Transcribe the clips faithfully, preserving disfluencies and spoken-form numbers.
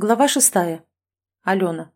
Глава шестая. Алена.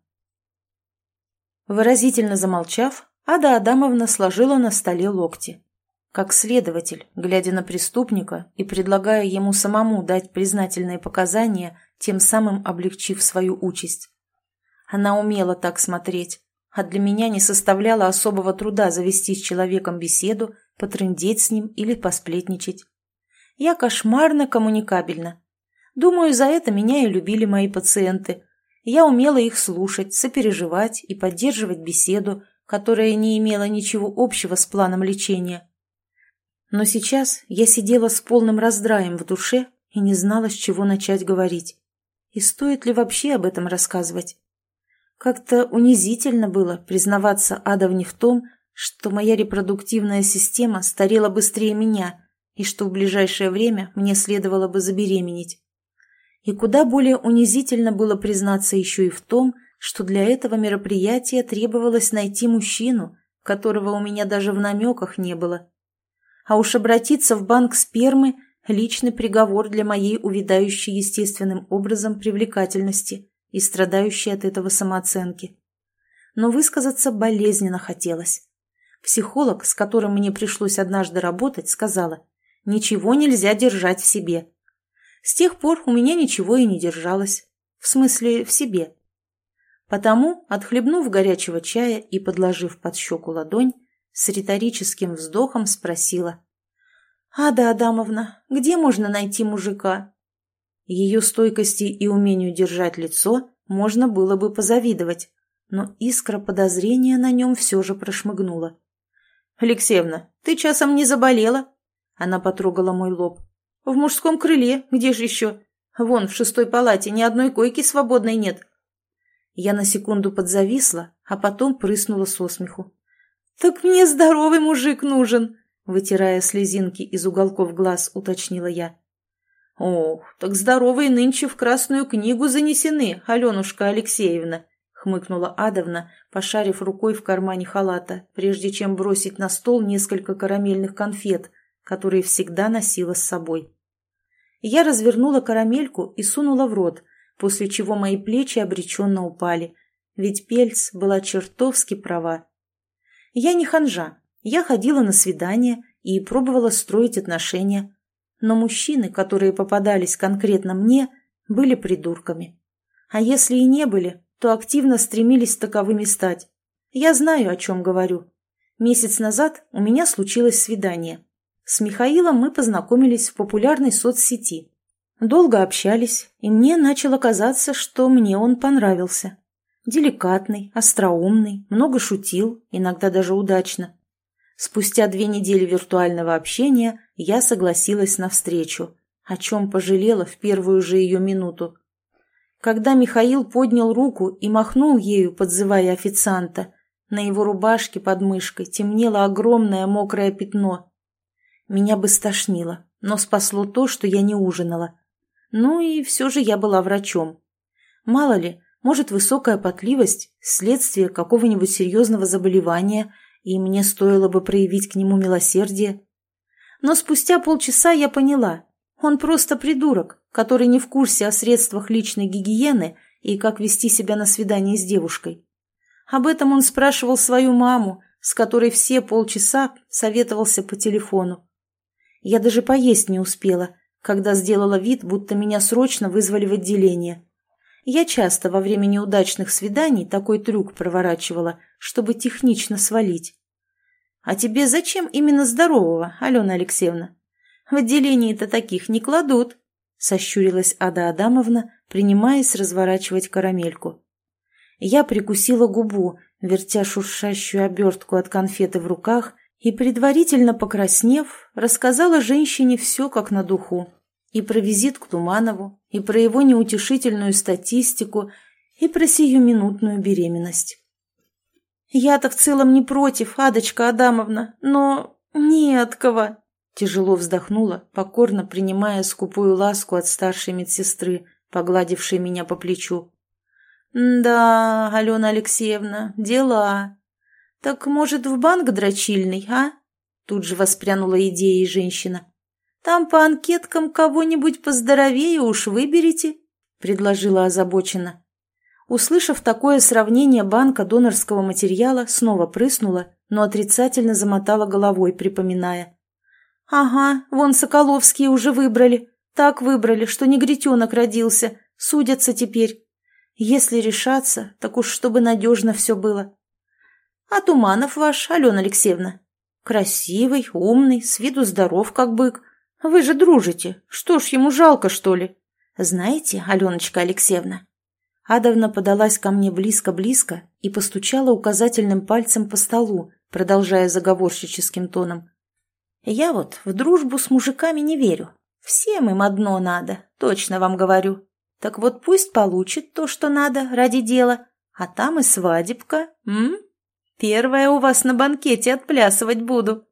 Выразительно замолчав, Ада Адамовна сложила на столе локти. Как следователь, глядя на преступника и предлагая ему самому дать признательные показания, тем самым облегчив свою участь. Она умела так смотреть, а для меня не составляло особого труда завести с человеком беседу, потрындеть с ним или посплетничать. Я кошмарно коммуникабельна. Думаю, за это меня и любили мои пациенты. Я умела их слушать, сопереживать и поддерживать беседу, которая не имела ничего общего с планом лечения. Но сейчас я сидела с полным раздраем в душе и не знала, с чего начать говорить. И стоит ли вообще об этом рассказывать? Как-то унизительно было признаваться Адовне в том, что моя репродуктивная система старела быстрее меня и что в ближайшее время мне следовало бы забеременеть. И куда более унизительно было признаться еще и в том, что для этого мероприятия требовалось найти мужчину, которого у меня даже в намеках не было. А уж обратиться в банк спермы – личный приговор для моей увядающей естественным образом привлекательности и страдающей от этого самооценки. Но высказаться болезненно хотелось. Психолог, с которым мне пришлось однажды работать, сказала: «Ничего нельзя держать в себе». С тех пор у меня ничего и не держалось. В смысле, в себе. Потому, отхлебнув горячего чая и подложив под щеку ладонь, с риторическим вздохом спросила: «Ада Адамовна, где можно найти мужика?» Ее стойкости и умению держать лицо можно было бы позавидовать, но искра подозрения на нем все же прошмыгнула. «Алексеевна, ты часом не заболела?» Она потрогала мой лоб. «В мужском крыле, где же еще? Вон, в шестой палате ни одной койки свободной нет». Я на секунду подзависла, а потом прыснула со смеху. «Так мне здоровый мужик нужен!» Вытирая слезинки из уголков глаз, уточнила я. «Ох, так здоровые нынче в Красную книгу занесены, Аленушка Алексеевна!» хмыкнула Адовна, пошарив рукой в кармане халата, прежде чем бросить на стол несколько карамельных конфет, которые всегда носила с собой. Я развернула карамельку и сунула в рот, после чего мои плечи обреченно упали, ведь Пельц была чертовски права. Я не ханжа, я ходила на свидания и пробовала строить отношения, но мужчины, которые попадались конкретно мне, были придурками. А если и не были, то активно стремились таковыми стать. Я знаю, о чем говорю. Месяц назад у меня случилось свидание. С Михаилом мы познакомились в популярной соцсети. Долго общались, и мне начало казаться, что мне он понравился. Деликатный, остроумный, много шутил, иногда даже удачно. Спустя две недели виртуального общения я согласилась на встречу, о чем пожалела в первую же ее минуту. Когда Михаил поднял руку и махнул ею, подзывая официанта, на его рубашке под мышкой темнело огромное мокрое пятно. Меня бы стошнило, но спасло то, что я не ужинала. Ну и все же я была врачом. Мало ли, может, высокая потливость – следствие какого-нибудь серьезного заболевания, и мне стоило бы проявить к нему милосердие. Но спустя полчаса я поняла – он просто придурок, который не в курсе о средствах личной гигиены и как вести себя на свидании с девушкой. Об этом он спрашивал свою маму, с которой все полчаса советовался по телефону. Я даже поесть не успела, когда сделала вид, будто меня срочно вызвали в отделение. Я часто во время неудачных свиданий такой трюк проворачивала, чтобы технично свалить. «А тебе зачем именно здорового, Алена Алексеевна? В отделении-то таких не кладут», — сощурилась Ада Адамовна, принимаясь разворачивать карамельку. Я прикусила губу, вертя шуршащую обертку от конфеты в руках, и, предварительно покраснев, рассказала женщине все как на духу. И про визит к Туманову, и про его неутешительную статистику, и про сиюминутную беременность. «Я-то в целом не против, Адочка Адамовна, но не от кого», тяжело вздохнула, покорно принимая скупую ласку от старшей медсестры, погладившей меня по плечу. «Да, Алена Алексеевна, дела. Так, может, в банк дрочильный, а?» Тут же воспрянула идеей женщина. «Там по анкеткам кого-нибудь поздоровее уж выберите. — предложила озабоченно. Услышав такое сравнение, банка донорского материала снова прыснула, но отрицательно замотала головой, припоминая. «Ага, вон Соколовские уже выбрали. Так выбрали, что негритенок родился. Судятся теперь. Если решаться, так уж чтобы надежно все было. А Туманов ваш, Алена Алексеевна? Красивый, умный, с виду здоров, как бык. Вы же дружите. Что ж, ему жалко, что ли? Знаете, Аленочка Алексеевна?» Адовна подалась ко мне близко-близко и постучала указательным пальцем по столу, продолжая заговорщическим тоном. «Я вот в дружбу с мужиками не верю. Всем им одно надо, точно вам говорю. Так вот пусть получит то, что надо, ради дела, а там и свадебка, м? Первая у вас на банкете отплясывать буду».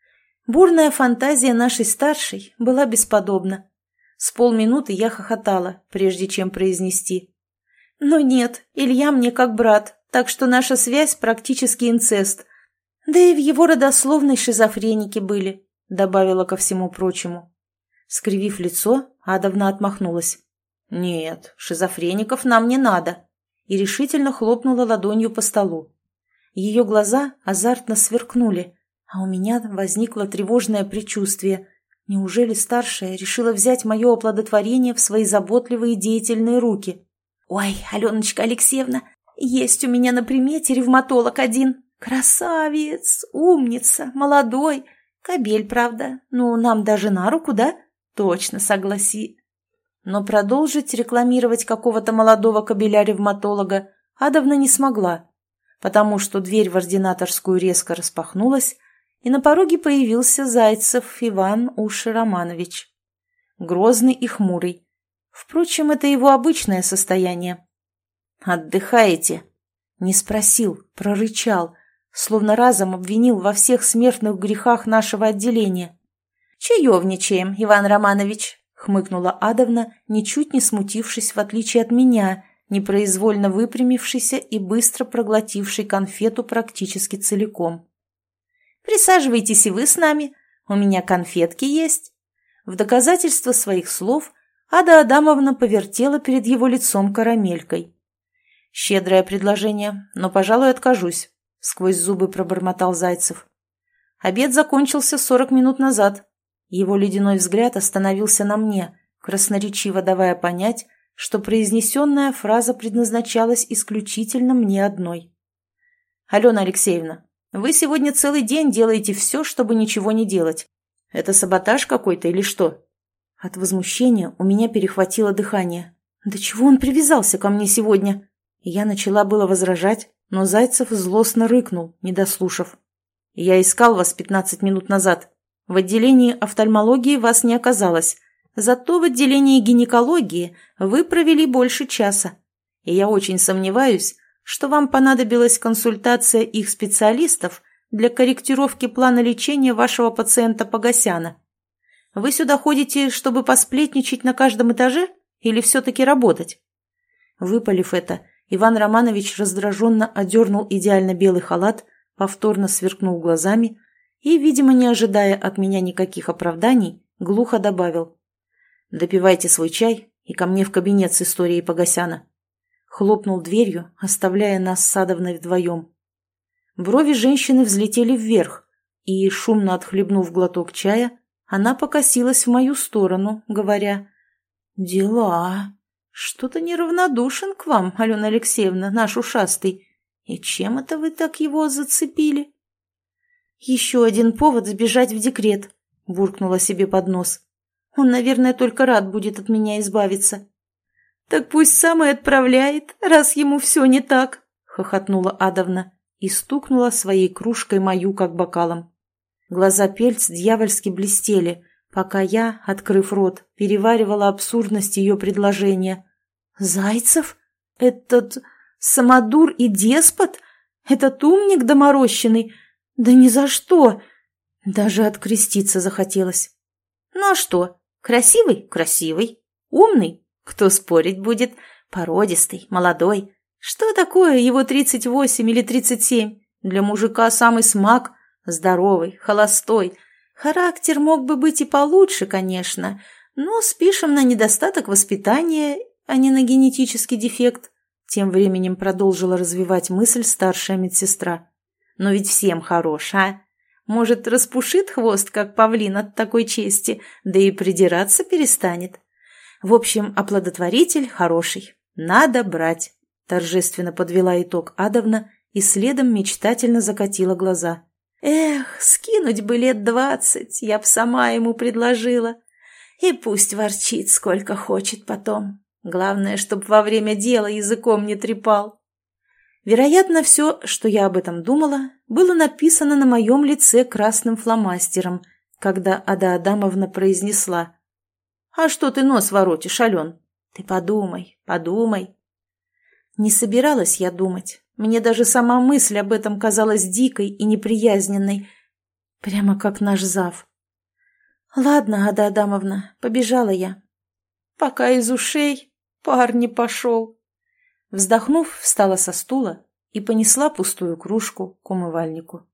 Бурная фантазия нашей старшей была бесподобна. С полминуты я хохотала, прежде чем произнести. «Но нет, Илья мне как брат, так что наша связь практически инцест. Да и в его родословной шизофреники были», — добавила ко всему прочему. Скривив лицо, Адовна отмахнулась. «Нет, шизофреников нам не надо», и решительно хлопнула ладонью по столу. Ее глаза азартно сверкнули, а у меня возникло тревожное предчувствие. Неужели старшая решила взять мое оплодотворение в свои заботливые деятельные руки? «Ой, Аленочка Алексеевна, есть у меня на примете ревматолог один. Красавец, умница, молодой. Кобель, правда. Ну, нам даже на руку, да? Точно, согласи». Но продолжить рекламировать какого-то молодого кобеля-ревматолога Адовна не смогла, потому что дверь в ординаторскую резко распахнулась, и на пороге появился Зайцев Иван Уши Романович. Грозный и хмурый. Впрочем, это его обычное состояние. «Отдыхаете?» Не спросил, прорычал, словно разом обвинил во всех смертных грехах нашего отделения. «Чаевничаем, Иван Романович», — хмыкнула Адовна, ничуть не смутившись, в отличие от меня, непроизвольно выпрямившейся и быстро проглотившей конфету практически целиком. «Присаживайтесь и вы с нами, у меня конфетки есть». В доказательство своих слов Ада Адамовна повертела перед его лицом карамелькой. «Щедрое предложение, но, пожалуй, откажусь», — сквозь зубы пробормотал Зайцев. Обед закончился сорок минут назад. Его ледяной взгляд остановился на мне, красноречиво давая понять, что произнесенная фраза предназначалась исключительно мне одной. «Алена Алексеевна, вы сегодня целый день делаете все, чтобы ничего не делать. Это саботаж какой-то или что?» От возмущения у меня перехватило дыхание. «Да чего он привязался ко мне сегодня?» Я начала было возражать, но Зайцев злостно рыкнул, не дослушав. «Я искал вас пятнадцать минут назад. В отделении офтальмологии вас не оказалось. Зато в отделении гинекологии вы провели больше часа. И я очень сомневаюсь, что вам понадобилась консультация их специалистов для корректировки плана лечения вашего пациента Погосяна. Вы сюда ходите, чтобы посплетничать на каждом этаже или все-таки работать?» Выпалив это, Иван Романович раздраженно одернул идеально белый халат, повторно сверкнул глазами и, видимо, не ожидая от меня никаких оправданий, глухо добавил: «Допивайте свой чай и ко мне в кабинет с историей Погосяна». Хлопнул дверью, оставляя нас с Адовной вдвоем. Брови женщины взлетели вверх, и, шумно отхлебнув глоток чая, она покосилась в мою сторону, говоря: «Дела. Что-то неравнодушен к вам, Алена Алексеевна, наш ушастый. И чем это вы так его зацепили?» «Еще один повод сбежать в декрет», — буркнула себе под нос. «Он, наверное, только рад будет от меня избавиться». «Так пусть сам и отправляет, раз ему все не так», — хохотнула Адовна и стукнула своей кружкой мою как бокалом. Глаза Пельц дьявольски блестели, пока я, открыв рот, переваривала абсурдность ее предложения. «Зайцев? Этот самодур и деспот? Этот умник доморощенный? Да ни за что!» Даже откреститься захотелось. «Ну а что? Красивый? Красивый. Умный? Кто спорить будет? Породистый, молодой. Что такое его тридцать восемь или тридцать семь? Для мужика самый смак. Здоровый, холостой. Характер мог бы быть и получше, конечно, но спишем на недостаток воспитания а не на генетический дефект», тем временем продолжила развивать мысль старшая медсестра. «Но ведь всем хорош, а? Может, распушит хвост, как павлин от такой чести, да и придираться перестанет. В общем, оплодотворитель хороший. Надо брать», – торжественно подвела итог Адовна и следом мечтательно закатила глаза. «Эх, скинуть бы лет двадцать, я б сама ему предложила. И пусть ворчит, сколько хочет потом. Главное, чтоб во время дела языком не трепал». Вероятно, все, что я об этом думала, было написано на моем лице красным фломастером, когда Ада Адамовна произнесла: «А что ты нос воротишь, Ален? Ты подумай, подумай». Не собиралась я думать. Мне даже сама мысль об этом казалась дикой и неприязненной, прямо как наш зав. «Ладно, Ада Адамовна, побежала я. Пока из ушей пар не пошел». Вздохнув, встала со стула и понесла пустую кружку к умывальнику.